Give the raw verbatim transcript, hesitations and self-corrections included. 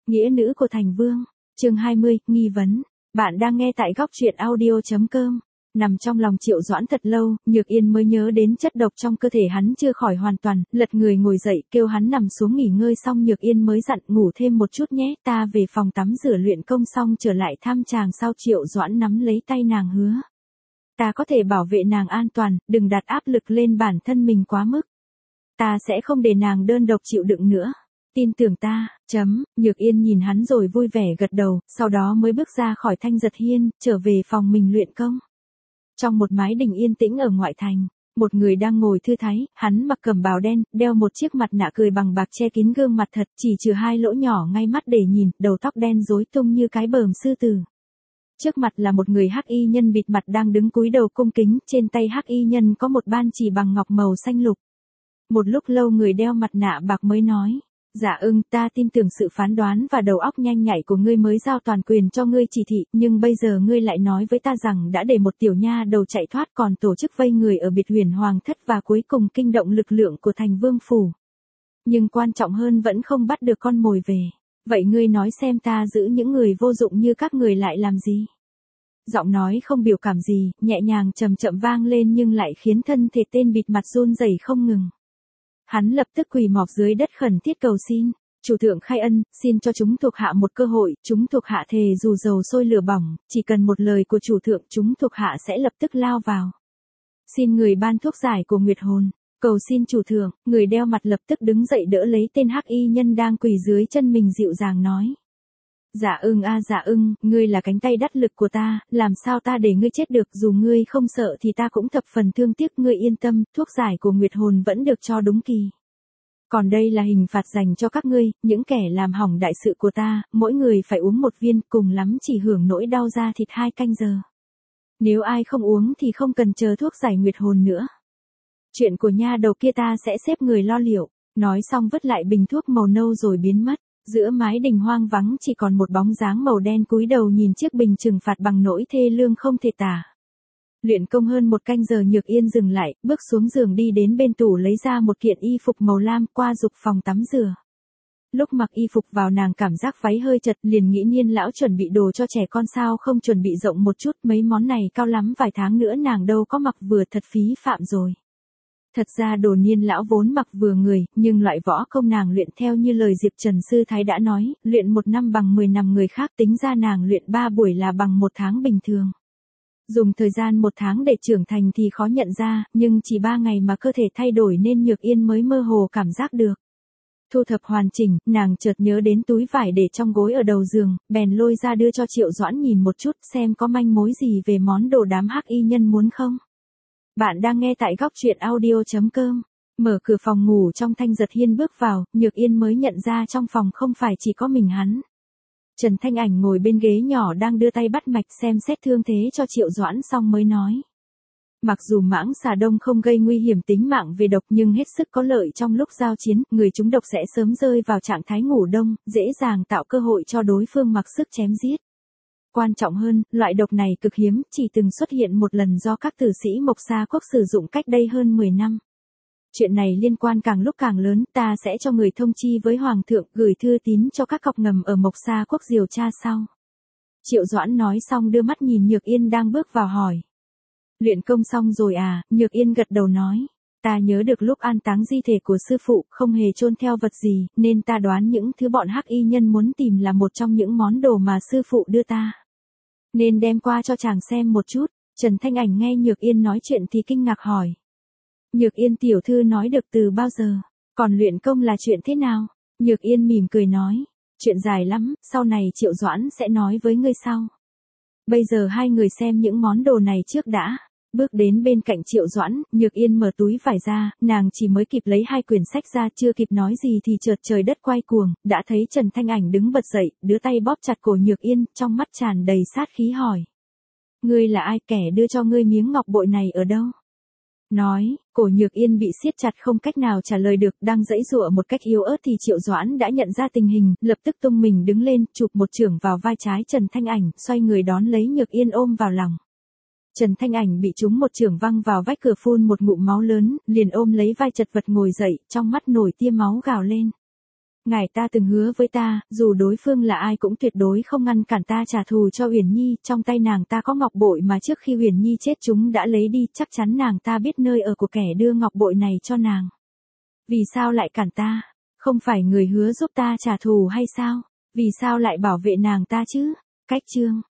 Nghĩa nữ của thành vương. Chương hai mươi, nghi vấn. Bạn đang nghe tại góc truyện audio chấm com. Nằm trong lòng Triệu Doãn thật lâu, Nhược Yên mới nhớ đến chất độc trong cơ thể hắn chưa khỏi hoàn toàn, lật người ngồi dậy, kêu hắn nằm xuống nghỉ ngơi, xong Nhược Yên mới dặn ngủ thêm một chút nhé, ta về phòng tắm rửa luyện công xong trở lại thăm chàng sau. Triệu Doãn nắm lấy tay nàng hứa. Ta có thể bảo vệ nàng an toàn, đừng đặt áp lực lên bản thân mình quá mức. Ta sẽ không để nàng đơn độc chịu đựng nữa. Tin tưởng ta, chấm, Nhược Yên nhìn hắn rồi vui vẻ gật đầu, sau đó mới bước ra khỏi Thanh Giật Hiên, trở về phòng mình luyện công. Trong một mái đình yên tĩnh ở ngoại thành, một người đang ngồi thư thái, hắn mặc cẩm bào đen, đeo một chiếc mặt nạ cười bằng bạc che kín gương mặt thật, chỉ trừ hai lỗ nhỏ ngay mắt để nhìn, đầu tóc đen rối tung như cái bờm sư tử. Trước mặt là một người hắc y nhân bịt mặt đang đứng cúi đầu cung kính, trên tay hắc y nhân có một ban chỉ bằng ngọc màu xanh lục. Một lúc lâu người đeo mặt nạ bạc mới nói. Dạ ưng, ta tin tưởng sự phán đoán và đầu óc nhanh nhạy của ngươi mới giao toàn quyền cho ngươi chỉ thị, nhưng bây giờ ngươi lại nói với ta rằng đã để một tiểu nha đầu chạy thoát, còn tổ chức vây người ở biệt huyền hoàng thất và cuối cùng kinh động lực lượng của thành vương phủ. Nhưng quan trọng hơn vẫn không bắt được con mồi về. Vậy ngươi nói xem ta giữ những người vô dụng như các người lại làm gì? Giọng nói không biểu cảm gì, nhẹ nhàng chậm chậm vang lên nhưng lại khiến thân thể tên bịt mặt run rẩy không ngừng. Hắn lập tức quỳ mọp dưới đất khẩn thiết cầu xin, chủ thượng khai ân, xin cho chúng thuộc hạ một cơ hội, chúng thuộc hạ thề dù dầu sôi lửa bỏng, chỉ cần một lời của chủ thượng chúng thuộc hạ sẽ lập tức lao vào. Xin người ban thuốc giải của Nguyệt hồn, cầu xin chủ thượng. Người đeo mặt lập tức đứng dậy đỡ lấy tên hắc y nhân đang quỳ dưới chân mình, dịu dàng nói. Dạ ưng a dạ ưng, ngươi là cánh tay đắc lực của ta, làm sao ta để ngươi chết được, dù ngươi không sợ thì ta cũng thập phần thương tiếc, ngươi yên tâm, thuốc giải của Nguyệt hồn vẫn được cho đúng kỳ. Còn đây là hình phạt dành cho các ngươi, những kẻ làm hỏng đại sự của ta, mỗi người phải uống một viên, cùng lắm chỉ hưởng nỗi đau da thịt hai canh giờ. Nếu ai không uống thì không cần chờ thuốc giải Nguyệt hồn nữa. Chuyện của nha đầu kia ta sẽ xếp người lo liệu. Nói xong vứt lại bình thuốc màu nâu rồi biến mất. Giữa mái đình hoang vắng chỉ còn một bóng dáng màu đen cúi đầu nhìn chiếc bình trừng phạt bằng nỗi thê lương không thể tả. Luyện công hơn một canh giờ, Nhược Yên dừng lại, bước xuống giường đi đến bên tủ lấy ra một kiện y phục màu lam, qua dục phòng tắm rửa. Lúc mặc y phục vào nàng cảm giác váy hơi chật, liền nghĩ Niên lão chuẩn bị đồ cho trẻ con sao không chuẩn bị rộng một chút, mấy món này cao lắm vài tháng nữa nàng đâu có mặc vừa, thật phí phạm rồi. Thật ra đồ Niên lão vốn mặc vừa người, nhưng loại võ công nàng luyện theo như lời Diệp Trần Sư Thái đã nói, luyện một năm bằng mười năm người khác, tính ra nàng luyện ba buổi là bằng một tháng bình thường. Dùng thời gian một tháng để trưởng thành thì khó nhận ra, nhưng chỉ ba ngày mà cơ thể thay đổi nên Nhược Yên mới mơ hồ cảm giác được. Thu thập hoàn chỉnh, nàng chợt nhớ đến túi vải để trong gối ở đầu giường, bèn lôi ra đưa cho Triệu Doãn nhìn một chút xem có manh mối gì về món đồ đám hắc y nhân muốn không. Bạn đang nghe tại góc truyện audio chấm com. Mở cửa phòng ngủ trong Thanh Giật Hiên bước vào, Nhược Yên mới nhận ra trong phòng không phải chỉ có mình hắn. Trần Thanh Ảnh ngồi bên ghế nhỏ đang đưa tay bắt mạch xem xét thương thế cho Triệu Doãn xong mới nói. Mặc dù mãng xà đông không gây nguy hiểm tính mạng về độc nhưng hết sức có lợi trong lúc giao chiến, người trúng độc sẽ sớm rơi vào trạng thái ngủ đông, dễ dàng tạo cơ hội cho đối phương mặc sức chém giết. Quan trọng hơn, loại độc này cực hiếm, chỉ từng xuất hiện một lần do các tử sĩ Mộc Sa Quốc sử dụng cách đây hơn mười năm. Chuyện này liên quan càng lúc càng lớn, ta sẽ cho người thông chi với Hoàng thượng, gửi thư tín cho các cọc ngầm ở Mộc Sa Quốc điều tra sau. Triệu Doãn nói xong đưa mắt nhìn Nhược Yên đang bước vào hỏi. Luyện công xong rồi à? Nhược Yên gật đầu nói. Ta nhớ được lúc an táng di thể của sư phụ không hề chôn theo vật gì, nên ta đoán những thứ bọn hắc y nhân muốn tìm là một trong những món đồ mà sư phụ đưa ta. Nên đem qua cho chàng xem một chút. Trần Thanh Ảnh nghe Nhược Yên nói chuyện thì kinh ngạc hỏi. Nhược Yên tiểu thư nói được từ bao giờ? Còn luyện công là chuyện thế nào? Nhược Yên mỉm cười nói. Chuyện dài lắm, sau này Triệu Doãn sẽ nói với ngươi sau. Bây giờ hai người xem những món đồ này trước đã. Bước đến bên cạnh Triệu Doãn, Nhược Yên mở túi vải ra, nàng chỉ mới kịp lấy hai quyển sách ra, chưa kịp nói gì thì chợt trời đất quay cuồng, đã thấy Trần Thanh Ảnh đứng bật dậy, đưa tay bóp chặt cổ Nhược Yên, trong mắt tràn đầy sát khí hỏi. Ngươi là ai, kẻ đưa cho ngươi miếng ngọc bội này ở đâu? Nói, cổ Nhược Yên bị siết chặt không cách nào trả lời được, đang giãy giụa một cách yếu ớt thì Triệu Doãn đã nhận ra tình hình, lập tức tung mình đứng lên, chụp một chưởng vào vai trái Trần Thanh Ảnh, xoay người đón lấy Nhược Yên ôm vào lòng. Trần Thanh Ảnh bị trúng một chưởng văng vào vách cửa, phun một ngụm máu lớn, liền ôm lấy vai chật vật ngồi dậy, trong mắt nổi tia máu gào lên. ngài ta từng hứa với ta, dù đối phương là ai cũng tuyệt đối không ngăn cản ta trả thù cho Uyển Nhi, trong tay nàng ta có ngọc bội mà trước khi Uyển Nhi chết chúng đã lấy đi, chắc chắn nàng ta biết nơi ở của kẻ đưa ngọc bội này cho nàng. Vì sao lại cản ta? Không phải người hứa giúp ta trả thù hay sao? Vì sao lại bảo vệ nàng ta chứ? Cách chương